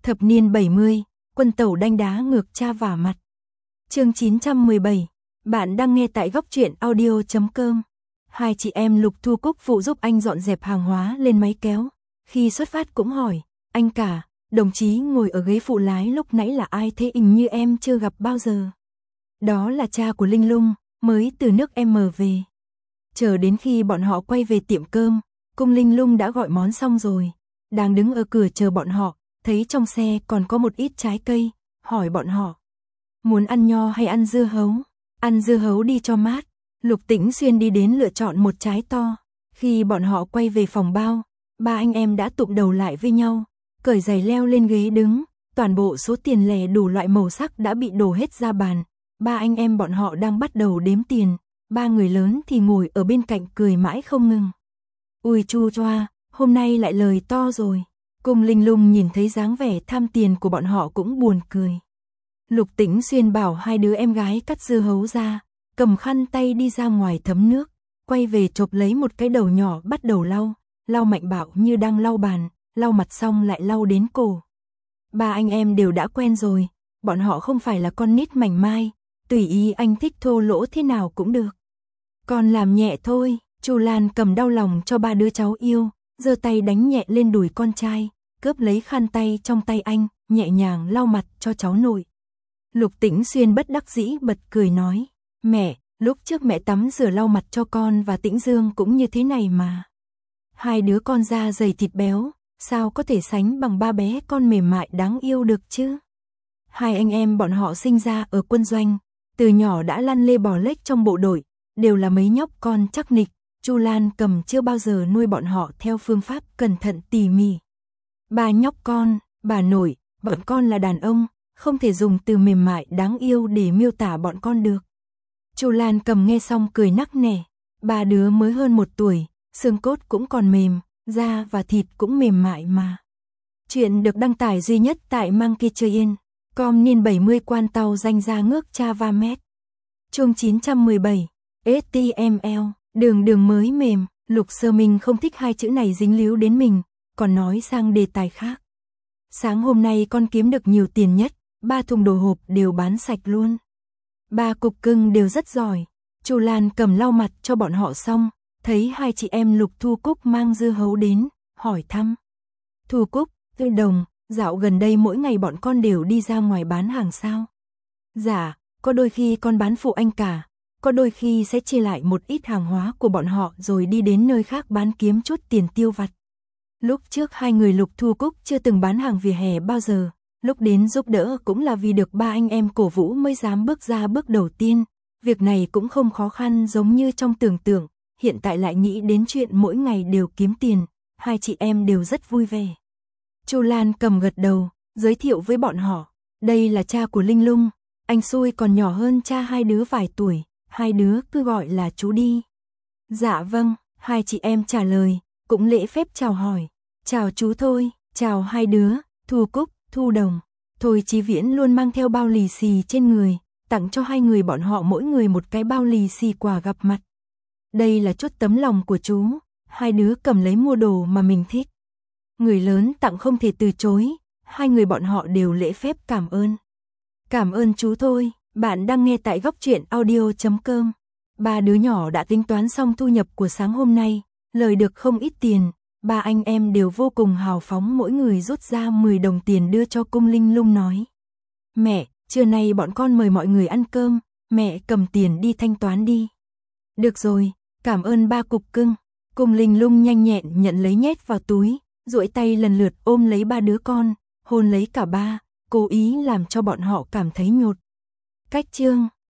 Thập niên 70, quân tẩu đanh đá ngược cha vả mặt. Chương 917, bạn đang nghe tại góc truyện audio.com. Hai chị em Lục Thu Cúc phụ giúp anh dọn dẹp hàng hóa lên máy kéo. Khi xuất phát cũng hỏi, anh cả, đồng chí ngồi ở ghế phụ lái lúc nãy là ai thế, hình như em chưa gặp bao giờ. Đó là cha của Linh Lung, mới từ nước M về. Chờ đến khi bọn họ quay về tiệm cơm, cung Linh Lung đã gọi món xong rồi. Đang đứng ở cửa chờ bọn họ, thấy trong xe còn có một ít trái cây, hỏi bọn họ. Muốn ăn nho hay ăn dưa hấu? Ăn dưa hấu đi cho mát. Lục Tĩnh Xuyên đi đến lựa chọn một trái to. Khi bọn họ quay về phòng bao, ba anh em đã tụm đầu lại với nhau, cởi giày leo lên ghế đứng, toàn bộ số tiền lẻ đủ loại màu sắc đã bị đổ hết ra bàn. Ba anh em bọn họ đang bắt đầu đếm tiền, ba người lớn thì ngồi ở bên cạnh cười mãi không ngừng. Ui chu choa, hôm nay lại lời to rồi. Cung Linh Lung nhìn thấy dáng vẻ tham tiền của bọn họ cũng buồn cười. Lục Tĩnh Xuyên bảo hai đứa em gái cắt dưa hấu ra, cầm khăn tay đi ra ngoài thấm nước, quay về chộp lấy một cái đầu nhỏ bắt đầu lau mạnh bạo như đang lau bàn, lau mặt xong lại lau đến cổ. Ba anh em đều đã quen rồi, bọn họ không phải là con nít mảnh mai, tùy ý anh thích thô lỗ thế nào cũng được. Con làm nhẹ thôi, Chu Lan cầm đau lòng cho ba đứa cháu yêu, giơ tay đánh nhẹ lên đùi con trai, cướp lấy khăn tay trong tay anh, nhẹ nhàng lau mặt cho cháu nội. Lục Tĩnh Xuyên bất đắc dĩ bật cười nói, mẹ, lúc trước mẹ tắm rửa lau mặt cho con và Tĩnh Dương cũng như thế này mà. Hai đứa con da dày thịt béo, sao có thể sánh bằng ba bé con mềm mại đáng yêu được chứ? Hai anh em bọn họ sinh ra ở quân doanh, từ nhỏ đã lăn lê bò lếch trong bộ đội, đều là mấy nhóc con chắc nịch. Chu Lan cầm chưa bao giờ nuôi bọn họ theo phương pháp cẩn thận tỉ mỉ. Ba nhóc con, bà nội, bọn con là đàn ông, không thể dùng từ mềm mại đáng yêu để miêu tả bọn con được. Chu Lan cầm nghe xong cười nắc nẻ, ba đứa mới hơn 1 tuổi, xương cốt cũng còn mềm, da và thịt cũng mềm mại mà. Chuyện được đăng tải duy nhất tại Monkeytrain.com niên 70 quan tàu danh ra ngước cha va mét. Chương 917, HTML. Đường mới mềm, Lục Sơ Minh không thích hai chữ này dính líu đến mình, còn nói sang đề tài khác. Sáng hôm nay con kiếm được nhiều tiền nhất, 3 thùng đồ hộp đều bán sạch luôn. 3 cục cưng đều rất giỏi. Chu Lan cầm lau mặt cho bọn họ xong, thấy hai chị em Lục Thu Cúc mang dưa hấu đến, hỏi thăm. Thu Cúc, Tư Đồng, dạo gần đây mỗi ngày bọn con đều đi ra ngoài bán hàng sao? Dạ, có đôi khi con bán phụ anh cả. Có đôi khi sẽ chia lại một ít hàng hóa của bọn họ rồi đi đến nơi khác bán kiếm chút tiền tiêu vặt. Lúc trước hai người Lục Thu Cúc chưa từng bán hàng vỉa hè bao giờ, lúc đến giúp đỡ cũng là vì được ba anh em cổ vũ mới dám bước ra bước đầu tiên. Việc này cũng không khó khăn giống như trong tưởng tượng, hiện tại lại nghĩ đến chuyện mỗi ngày đều kiếm tiền, hai chị em đều rất vui vẻ. Chu Lan cầm gật đầu, giới thiệu với bọn họ, đây là cha của Linh Lung, anh xui còn nhỏ hơn cha hai đứa vài tuổi. Hai đứa cứ gọi là chú đi. Dạ vâng, hai chị em trả lời, cũng lễ phép chào hỏi. Chào chú thôi, chào hai đứa, Thu Cúc, Thu Đồng. Thôi Chí Viễn luôn mang theo bao lì xì trên người, tặng cho hai người bọn họ mỗi người một cái bao lì xì quà gặp mặt. Đây là chút tấm lòng của chú, hai đứa cầm lấy mua đồ mà mình thích. Người lớn tặng không thể từ chối, hai người bọn họ đều lễ phép cảm ơn. Cảm ơn chú thôi. Bạn đang nghe tại góc truyện audio.com. Ba đứa nhỏ đã tính toán xong thu nhập của sáng hôm nay, lời được không ít tiền. Ba anh em đều vô cùng hào phóng, mỗi người rút ra 10 đồng tiền đưa cho cung Linh Lung nói. Mẹ, trưa nay bọn con mời mọi người ăn cơm, mẹ cầm tiền đi thanh toán đi. Được rồi, cảm ơn ba cục cưng. Cung Linh Lung nhanh nhẹn nhận lấy nhét vào túi, duỗi tay lần lượt ôm lấy ba đứa con, hôn lấy cả ba, cố ý làm cho bọn họ cảm thấy nhột. Cách chương